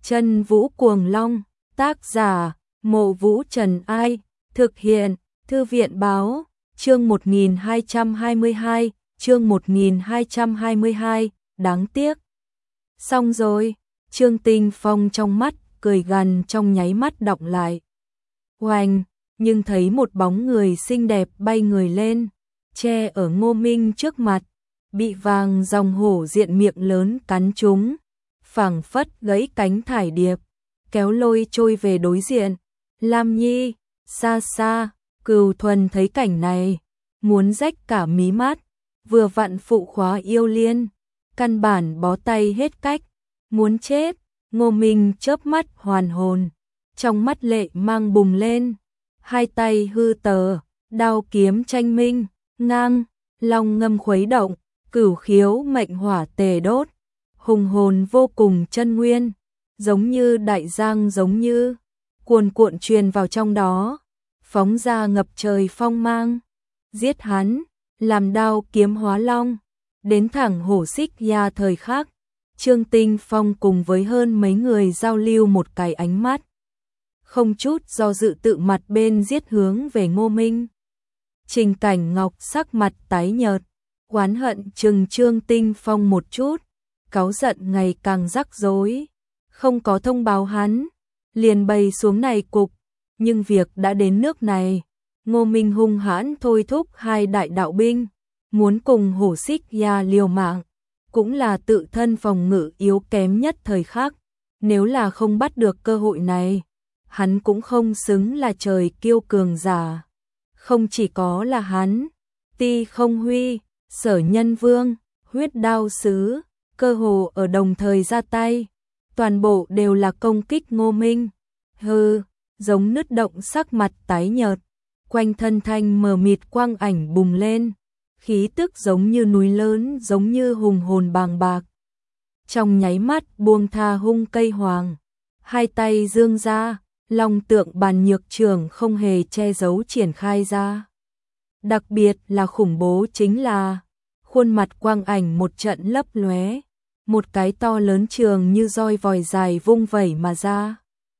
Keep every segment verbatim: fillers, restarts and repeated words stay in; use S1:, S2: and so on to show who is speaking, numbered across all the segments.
S1: Chân Vũ Cuồng Long, tác giả, Mộ Vũ Trần Ai, thực hiện, Thư viện Báo, chương một nghìn hai trăm hai mươi hai, chương một nghìn hai trăm hai mươi hai, đáng tiếc. Xong rồi, Trương Tinh Phong trong mắt, cười gằn trong nháy mắt đọng lại. Oanh, nhưng thấy một bóng người xinh đẹp bay người lên, che ở Ngô Minh trước mặt, bị vàng dòng hổ diện miệng lớn cắn trúng, phảng phất gãy cánh thải điệp, kéo lôi trôi về đối diện. Lam Nhi, xa xa, Cừu Thuần thấy cảnh này, muốn rách cả mí mắt, vừa vặn phụ khóa yêu liên, căn bản bó tay hết cách, muốn chết. Ngô Minh chớp mắt hoàn hồn, trong mắt lệ mang bùng lên, hai tay hư tờ, đao kiếm tranh minh, ngang, long ngâm khuấy động, cửu khiếu mệnh hỏa tề đốt, hùng hồn vô cùng chân nguyên, giống như đại giang giống như, cuồn cuộn truyền vào trong đó, phóng ra ngập trời phong mang, giết hắn, làm đao kiếm hóa long, đến thẳng hổ xích ya thời khắc. Trương Tinh Phong cùng với hơn mấy người giao lưu một cái ánh mắt, không chút do dự tự mặt bên giết hướng về Ngô Minh. Trình Cảnh Ngọc sắc mặt tái nhợt, oán hận trừng Trương Tinh Phong một chút, cáu giận ngày càng rắc rối, không có thông báo hắn, liền bày xuống này cục, nhưng việc đã đến nước này, Ngô Minh hung hãn thôi thúc hai đại đạo binh, muốn cùng hổ xích ya liều mạng. Cũng là tự thân phòng ngự yếu kém nhất thời khắc, nếu là không bắt được cơ hội này, hắn cũng không xứng là trời kiêu cường giả. Không chỉ có là hắn, Ti Không Huy, Sở Nhân Vương, Huyết Đao Sứ, cơ hồ ở đồng thời ra tay, toàn bộ đều là công kích Ngô Minh. Hừ, giống nứt động sắc mặt tái nhợt, quanh thân thanh mờ mịt quang ảnh bùng lên. Khí tức giống như núi lớn, giống như hùng hồn bàng bạc. Trong nháy mắt buông tha hung cây hoàng, hai tay dương ra, long tượng bàn nhược trường không hề che giấu triển khai ra. Đặc biệt là khủng bố chính là, khuôn mặt quang ảnh một trận lấp lóe, một cái to lớn trường như roi vòi dài vung vẩy mà ra.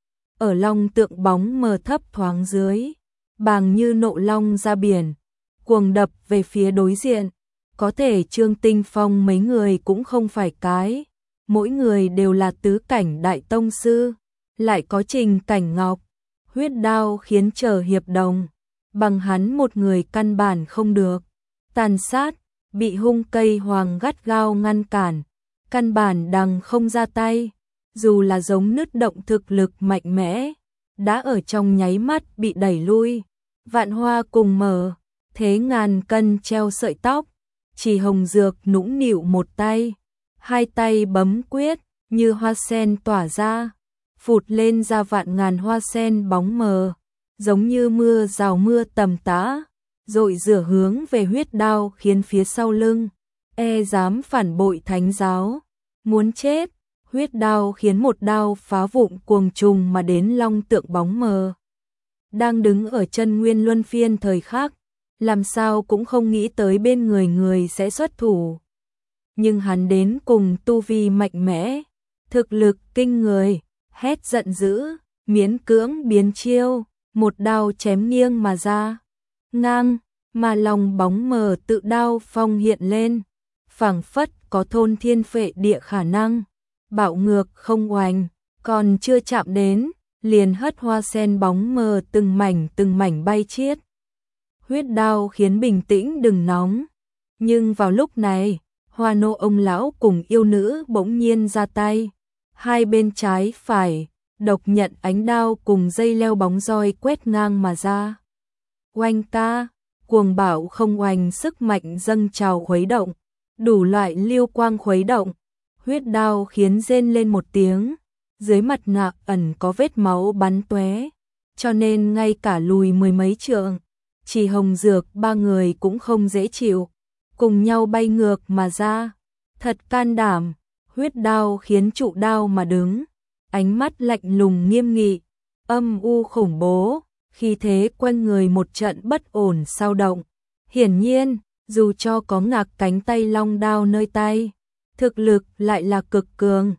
S1: Ở long tượng bóng mờ thấp thoáng dưới, bàng như nộ long ra biển, cuồng đập về phía đối diện, có thể Trương Tinh Phong mấy người cũng không phải cái, mỗi người đều là tứ cảnh đại tông sư, lại có Trình Cảnh Ngọc, huyết đao khiến chờ hiệp đồng, bằng hắn một người căn bản không được, tàn sát, bị hung cây hoàng gắt gao ngăn cản, căn bản đằng không ra tay, dù là giống nứt động thực lực mạnh mẽ, đã ở trong nháy mắt bị đẩy lui, vạn hoa cùng mở. Thế ngàn cân treo sợi tóc, chỉ Hồng Dược nũng nịu một tay, hai tay bấm quyết, như hoa sen tỏa ra, phụt lên ra vạn ngàn hoa sen bóng mờ, giống như mưa rào mưa tầm tã, rồi rửa hướng về huyết đao khiến phía sau lưng, e dám phản bội thánh giáo, muốn chết, huyết đao khiến một đao phá vụn cuồng trùng mà đến long tượng bóng mờ. Đang đứng ở chân nguyên luân phiên thời khắc, làm sao cũng không nghĩ tới bên người người sẽ xuất thủ. Nhưng hắn đến cùng tu vi mạnh mẽ, thực lực kinh người, hét giận dữ, miễn cưỡng biến chiêu, một đao chém nghiêng mà ra. Ngang, mà lòng bóng mờ tự đao phong hiện lên, phảng phất có thôn thiên phệ địa khả năng, bạo ngược không oành, còn chưa chạm đến, liền hất hoa sen bóng mờ từng mảnh từng mảnh bay chiết. Huyết đao khiến bình tĩnh đừng nóng, nhưng vào lúc này, Hoa Nô ông lão cùng yêu nữ bỗng nhiên ra tay, hai bên trái phải, độc nhận ánh đao cùng dây leo bóng roi quét ngang mà ra. Oanh ca, cuồng bạo không oanh sức mạnh dâng trào khuấy động, đủ loại liêu quang khuấy động, huyết đao khiến rên lên một tiếng, dưới mặt nạ ẩn có vết máu bắn tóe, cho nên ngay cả lùi mười mấy trượng. Chỉ Hồng Dược ba người cũng không dễ chịu, cùng nhau bay ngược mà ra, thật can đảm, huyết đao khiến trụ đao mà đứng, ánh mắt lạnh lùng nghiêm nghị, âm u khủng bố, khi thế quanh người một trận bất ổn sao động. Hiển nhiên, dù cho có ngạc cánh tay long đao nơi tay, thực lực lại là cực cường,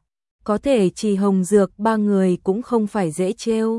S1: có thể chỉ Hồng Dược ba người cũng không phải dễ trêu.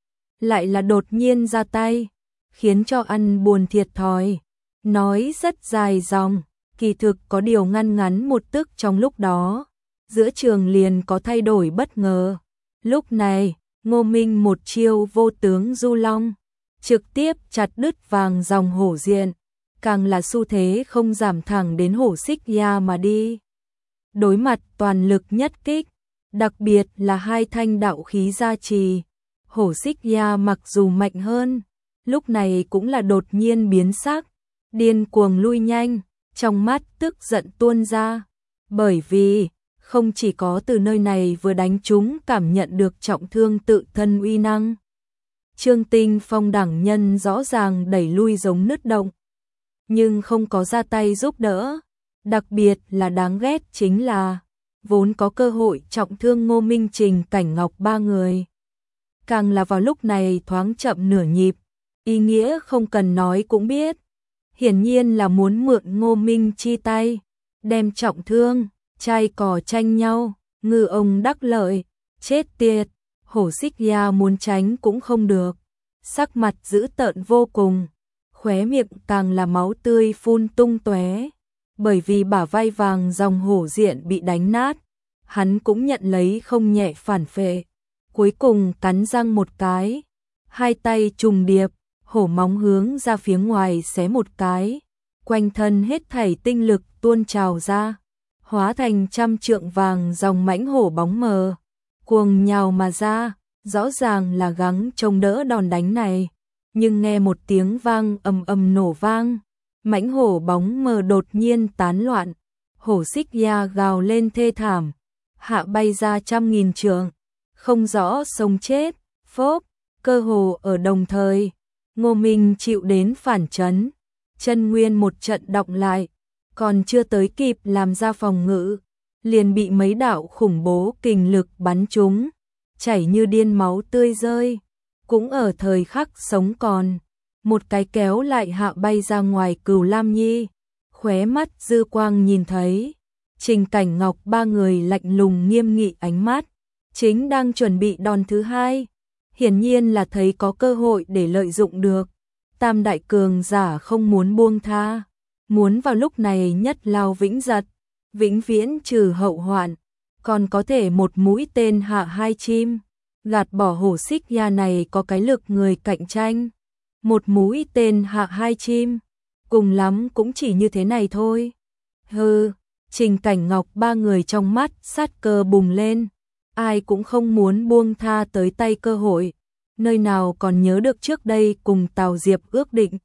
S1: Lại là đột nhiên ra tay, khiến cho ăn buồn thiệt thòi. Nói rất dài dòng, kỳ thực có điều ngăn ngắn một tức trong lúc đó. Giữa trường liền có thay đổi bất ngờ. Lúc này, Ngô Minh một chiêu vô tướng du long, trực tiếp chặt đứt vàng dòng hổ diện, càng là xu thế không giảm thẳng đến hổ xích ya mà đi. Đối mặt toàn lực nhất kích, đặc biệt là hai thanh đạo khí gia trì, hổ xích ya mặc dù mạnh hơn, lúc này cũng là đột nhiên biến sắc, điên cuồng lui nhanh, trong mắt tức giận tuôn ra, bởi vì không chỉ có từ nơi này vừa đánh chúng cảm nhận được trọng thương tự thân uy năng. Trương Tinh Phong đẳng nhân rõ ràng đẩy lui giống nứt động, nhưng không có ra tay giúp đỡ, đặc biệt là đáng ghét chính là vốn có cơ hội trọng thương Ngô Minh Trình Cảnh Ngọc ba người. Càng là vào lúc này thoáng chậm nửa nhịp, ý nghĩa không cần nói cũng biết, hiển nhiên là muốn mượn Ngô Minh chi tay, đem trọng thương, trai cò tranh nhau, ngư ông đắc lợi, chết tiệt, hổ xích ya muốn tránh cũng không được, sắc mặt dữ tợn vô cùng, khóe miệng càng là máu tươi phun tung tóe, bởi vì bả vai vàng dòng hổ diện bị đánh nát, hắn cũng nhận lấy không nhẹ phản phệ, cuối cùng cắn răng một cái, hai tay trùng điệp, hổ móng hướng ra phía ngoài xé một cái, quanh thân hết thảy tinh lực tuôn trào ra, hóa thành trăm trượng vàng dòng mãnh hổ bóng mờ, cuồng nhào mà ra, rõ ràng là gắng chống đỡ đòn đánh này, nhưng nghe một tiếng vang ầm ầm nổ vang, mãnh hổ bóng mờ đột nhiên tán loạn, hổ xích ya gào lên thê thảm, hạ bay ra trăm nghìn trượng, không rõ sống chết, phốp, cơ hồ ở đồng thời, Ngô Minh chịu đến phản chấn, chân nguyên một trận động lại, còn chưa tới kịp làm ra phòng ngự, liền bị mấy đạo khủng bố kình lực bắn trúng, chảy như điên máu tươi rơi, cũng ở thời khắc sống còn, một cái kéo lại hạ bay ra ngoài Cửu Lam Nhi, khóe mắt dư quang nhìn thấy, Trình Cảnh Ngọc ba người lạnh lùng nghiêm nghị ánh mắt, chính đang chuẩn bị đòn thứ hai, hiển nhiên là thấy có cơ hội để lợi dụng được, tam đại cường giả không muốn buông tha, muốn vào lúc này nhất lao vĩnh giật, vĩnh viễn trừ hậu hoạn, còn có thể một mũi tên hạ hai chim, gạt bỏ hổ xích ya này có cái lực người cạnh tranh, một mũi tên hạ hai chim, cùng lắm cũng chỉ như thế này thôi. Hừ, Trình Cảnh Ngọc ba người trong mắt sát cơ bùng lên, ai cũng không muốn buông tha tới tay cơ hội, nơi nào còn nhớ được trước đây cùng Tào Diệp ước định.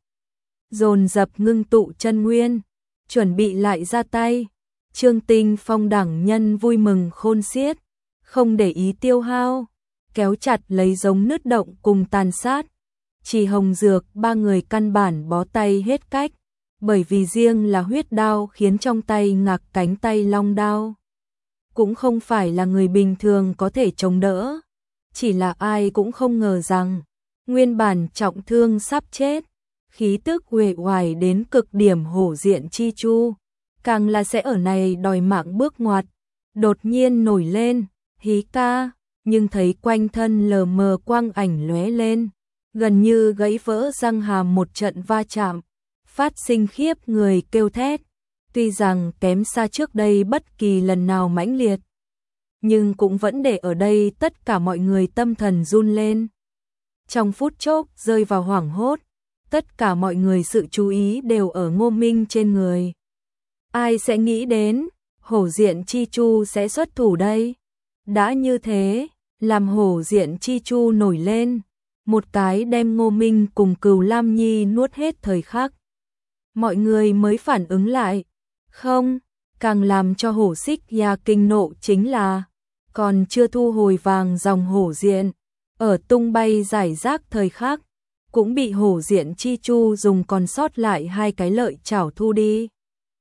S1: Dồn dập ngưng tụ chân nguyên, chuẩn bị lại ra tay. Trương Tinh Phong đẳng nhân vui mừng khôn xiết, không để ý tiêu hao, kéo chặt lấy giống nứt động cùng tàn sát. Chỉ Hồng Dược ba người căn bản bó tay hết cách, bởi vì riêng là huyết đao khiến trong tay ngạc cánh tay long đao. Cũng không phải là người bình thường có thể chống đỡ, chỉ là ai cũng không ngờ rằng, nguyên bản trọng thương sắp chết, khí tức uể oải đến cực điểm hổ diện chi chu, càng là sẽ ở này đòi mạng bước ngoặt, đột nhiên nổi lên, hí ca, nhưng thấy quanh thân lờ mờ quang ảnh lóe lên, gần như gãy vỡ răng hàm một trận va chạm, phát sinh khiếp người kêu thét, tuy rằng kém xa trước đây bất kỳ lần nào mãnh liệt, nhưng cũng vẫn để ở đây tất cả mọi người tâm thần run lên. Trong phút chốc rơi vào hoảng hốt, tất cả mọi người sự chú ý đều ở Ngô Minh trên người. Ai sẽ nghĩ đến, hổ diện chi chu sẽ xuất thủ đây? Đã như thế, làm hổ diện chi chu nổi lên, một cái đem Ngô Minh cùng Cửu Lam Nhi nuốt hết thời khắc. Mọi người mới phản ứng lại, không, càng làm cho hổ xích ya kinh nộ chính là, còn chưa thu hồi vàng dòng hổ diện, ở tung bay giải rác thời khắc, cũng bị hổ diện chi chu dùng còn sót lại hai cái lợi chảo thu đi.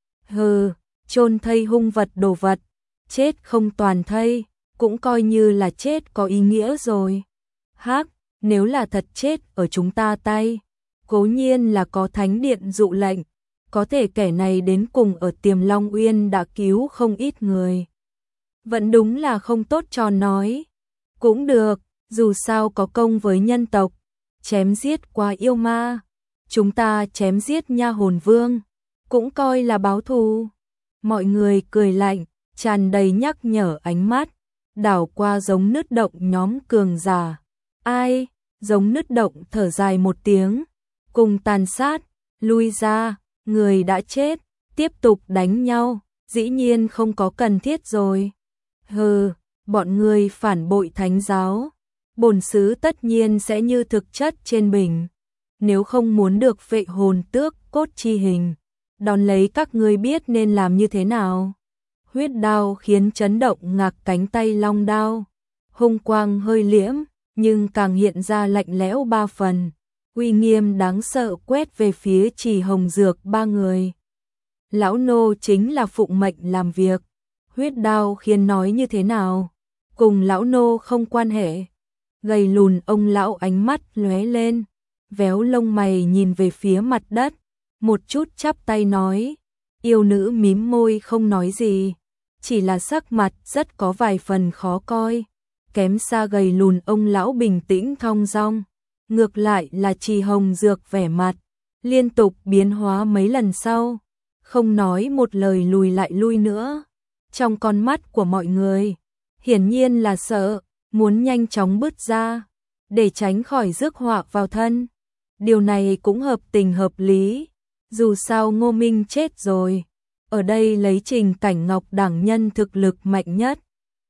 S1: Hừ, chôn thây hung vật đồ vật, chết không toàn thây, cũng coi như là chết có ý nghĩa rồi. Hắc, nếu là thật chết ở chúng ta tay, cố nhiên là có thánh điện dụ lệnh, có thể kẻ này đến cùng ở Tiềm Long Uyên đã cứu không ít người. Vẫn đúng là không tốt cho nói. Cũng được, dù sao có công với nhân tộc, chém giết qua yêu ma, chúng ta chém giết nha hồn vương, cũng coi là báo thù. Mọi người cười lạnh, tràn đầy nhắc nhở ánh mắt, đảo qua giống nứt động nhóm cường giả. Ai? Giống nứt động thở dài một tiếng, cùng tàn sát, lui ra, người đã chết, tiếp tục đánh nhau, dĩ nhiên không có cần thiết rồi. Hừ, bọn người phản bội thánh giáo, bổn sứ tất nhiên sẽ như thực chất trên bình. Nếu không muốn được vệ hồn tước cốt chi hình, đón lấy các ngươi biết nên làm như thế nào. Huyết đao khiến chấn động ngạc cánh tay long đao, hung quang hơi liễm, nhưng càng hiện ra lạnh lẽo ba phần, uy nghiêm đáng sợ quét về phía Trì Hồng Dược ba người. Lão nô chính là phụng mệnh làm việc, huyết đao khiến nói như thế nào, cùng lão nô không quan hệ. Gầy lùn ông lão ánh mắt lóe lên, véo lông mày nhìn về phía mặt đất, một chút chắp tay nói. Yêu nữ mím môi không nói gì, chỉ là sắc mặt rất có vài phần khó coi, kém xa gầy lùn ông lão bình tĩnh thong dong. Ngược lại là Trì Hồng Dược vẻ mặt liên tục biến hóa mấy lần sau, không nói một lời lùi lại lui nữa. Trong con mắt của mọi người, hiển nhiên là sợ, muốn nhanh chóng bứt ra, để tránh khỏi rước họa vào thân. Điều này cũng hợp tình hợp lý, dù sao Ngô Minh chết rồi, ở đây lấy Trình Cảnh Ngọc đẳng nhân thực lực mạnh nhất.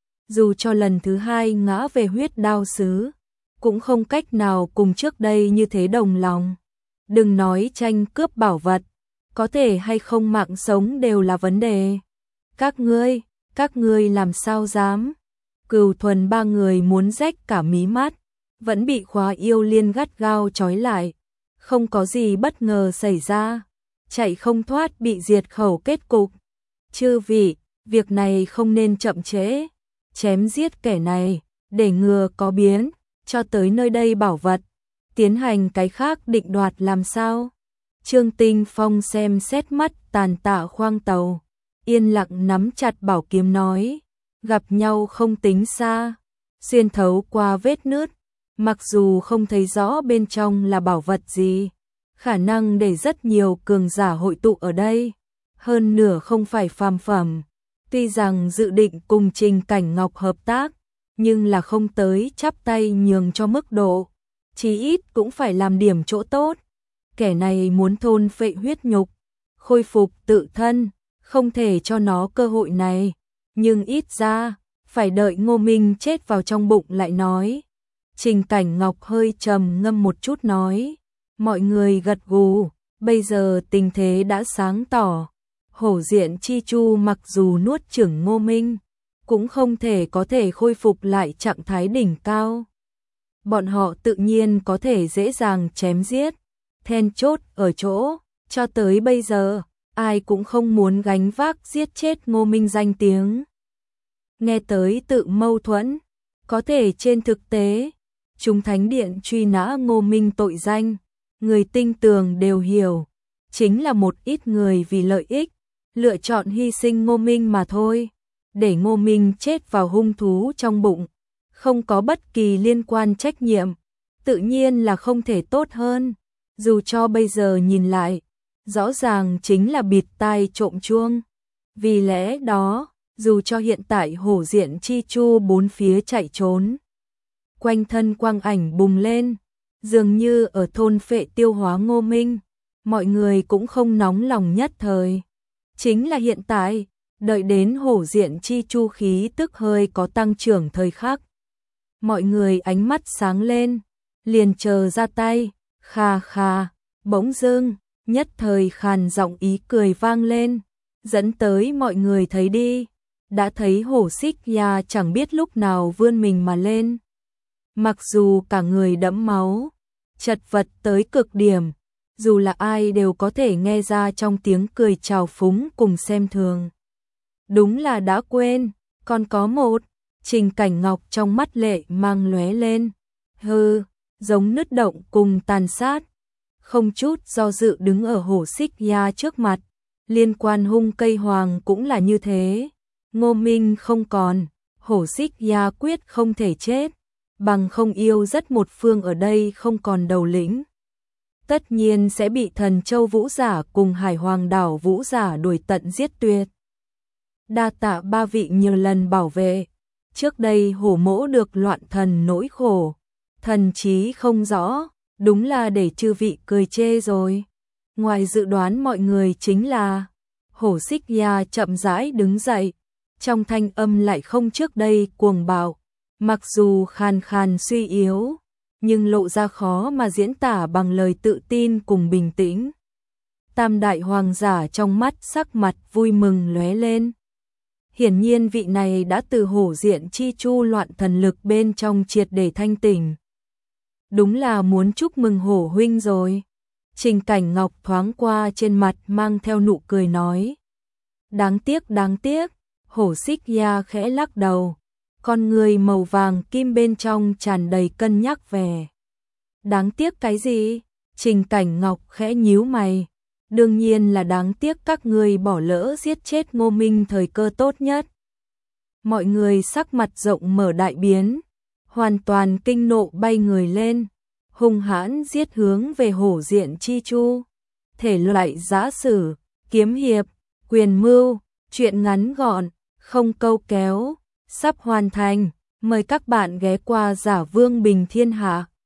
S1: Dù cho lần thứ hai ngã về huyết đao sứ, cũng không cách nào cùng trước đây như thế đồng lòng. Đừng nói tranh cướp bảo vật, có thể hay không mạng sống đều là vấn đề. Các ngươi, các ngươi làm sao dám? Cửu Thuần ba người muốn rách cả mí mắt, vẫn bị Khóa Yêu Liên gắt gao trói lại. Không có gì bất ngờ xảy ra, chạy không thoát bị diệt khẩu kết cục. Chư vị, việc này không nên chậm trễ, chém giết kẻ này, để ngừa có biến, cho tới nơi đây bảo vật, tiến hành cái khác định đoạt làm sao. Trương Tinh Phong xem xét mắt tàn tạ khoang tàu, yên lặng nắm chặt bảo kiếm nói, gặp nhau không tính xa, xuyên thấu qua vết nứt, mặc dù không thấy rõ bên trong là bảo vật gì, khả năng để rất nhiều cường giả hội tụ ở đây, hơn nửa không phải phàm phẩm. Tuy rằng dự định cùng Trình Cảnh Ngọc hợp tác, nhưng là không tới chắp tay nhường cho mức độ, chí ít cũng phải làm điểm chỗ tốt. Kẻ này muốn thôn phệ huyết nhục, khôi phục tự thân, không thể cho nó cơ hội này, nhưng ít ra phải đợi Ngô Minh chết vào trong bụng lại nói. Trình Cảnh Ngọc hơi trầm ngâm một chút nói, mọi người gật gù, bây giờ tình thế đã sáng tỏ. Hổ Diện Chi Chu mặc dù nuốt chửng Ngô Minh, cũng không thể có thể khôi phục lại trạng thái đỉnh cao. Bọn họ tự nhiên có thể dễ dàng chém giết, then chốt ở chỗ, cho tới bây giờ, ai cũng không muốn gánh vác giết chết Ngô Minh danh tiếng. Nghe tới tự mâu thuẫn, có thể trên thực tế, chúng Thánh Điện truy nã Ngô Minh tội danh, người tinh tường đều hiểu, chính là một ít người vì lợi ích, lựa chọn hy sinh Ngô Minh mà thôi, để Ngô Minh chết vào hung thú trong bụng, không có bất kỳ liên quan trách nhiệm, tự nhiên là không thể tốt hơn. Dù cho bây giờ nhìn lại, rõ ràng chính là bịt tai trộm chuông. Vì lẽ đó, dù cho hiện tại Hổ Diện Chi Chu bốn phía chạy trốn, quanh thân quang ảnh bùng lên, dường như ở thôn phệ tiêu hóa Ngô Minh, mọi người cũng không nóng lòng nhất thời. Chính là hiện tại, đợi đến Hổ Diện Chi Chu khí tức hơi có tăng trưởng thời khắc, mọi người ánh mắt sáng lên, liền chờ ra tay, kha kha, bỗng dưng, nhất thời khàn giọng ý cười vang lên, dẫn tới mọi người thấy đi, đã thấy Hổ Xích Ya chẳng biết lúc nào vươn mình mà lên. Mặc dù cả người đẫm máu, chật vật tới cực điểm, dù là ai đều có thể nghe ra trong tiếng cười trào phúng cùng xem thường. Đúng là đã quên, còn có một, Trình Cảnh Ngọc trong mắt lệ mang lóe lên, hừ, giống nứt động cùng tàn sát, không chút do dự đứng ở Hổ Xích Ya trước mặt, liên quan hung cây hoàng cũng là như thế, Ngô Minh không còn, Hổ Xích gia quyết không thể chết, bằng không yêu rất một phương ở đây không còn đầu lĩnh. Tất nhiên sẽ bị Thần Châu Vũ Giả cùng Hải Hoàng Đảo Vũ Giả đuổi tận giết tuyệt. Đa tạ ba vị nhiều lần bảo vệ, trước đây Hổ Mỗ được loạn thần nỗi khổ, thần trí không rõ, đúng là để chư vị cười chê rồi. Ngoài dự đoán mọi người chính là Hổ Xích gia chậm rãi đứng dậy, trong thanh âm lại không trước đây cuồng bạo, mặc dù khàn khàn suy yếu, nhưng lộ ra khó mà diễn tả bằng lời tự tin cùng bình tĩnh. Tam đại hoàng giả trong mắt sắc mặt vui mừng lóe lên. Hiển nhiên vị này đã từ hổ diện chi chu loạn thần lực bên trong triệt để thanh tỉnh. Đúng là muốn chúc mừng Hổ huynh rồi. Trình Cảnh Ngọc thoáng qua trên mặt mang theo nụ cười nói. Đáng tiếc đáng tiếc, Hổ Xích gia khẽ lắc đầu, con người màu vàng kim bên trong tràn đầy cân nhắc vẻ. Đáng tiếc cái gì? Trình Cảnh Ngọc khẽ nhíu mày. Đương nhiên là đáng tiếc các người bỏ lỡ giết chết Ngô Minh thời cơ tốt nhất. Mọi người sắc mặt rộng mở đại biến, hoàn toàn kinh nộ bay người lên, hung hãn giết hướng về hổ diện chi chu. Thể loại giã sử, kiếm hiệp, quyền mưu, truyện ngắn gọn, không câu kéo, sắp hoàn thành. Mời các bạn ghé qua Giả Vương Bình Thiên Hạ.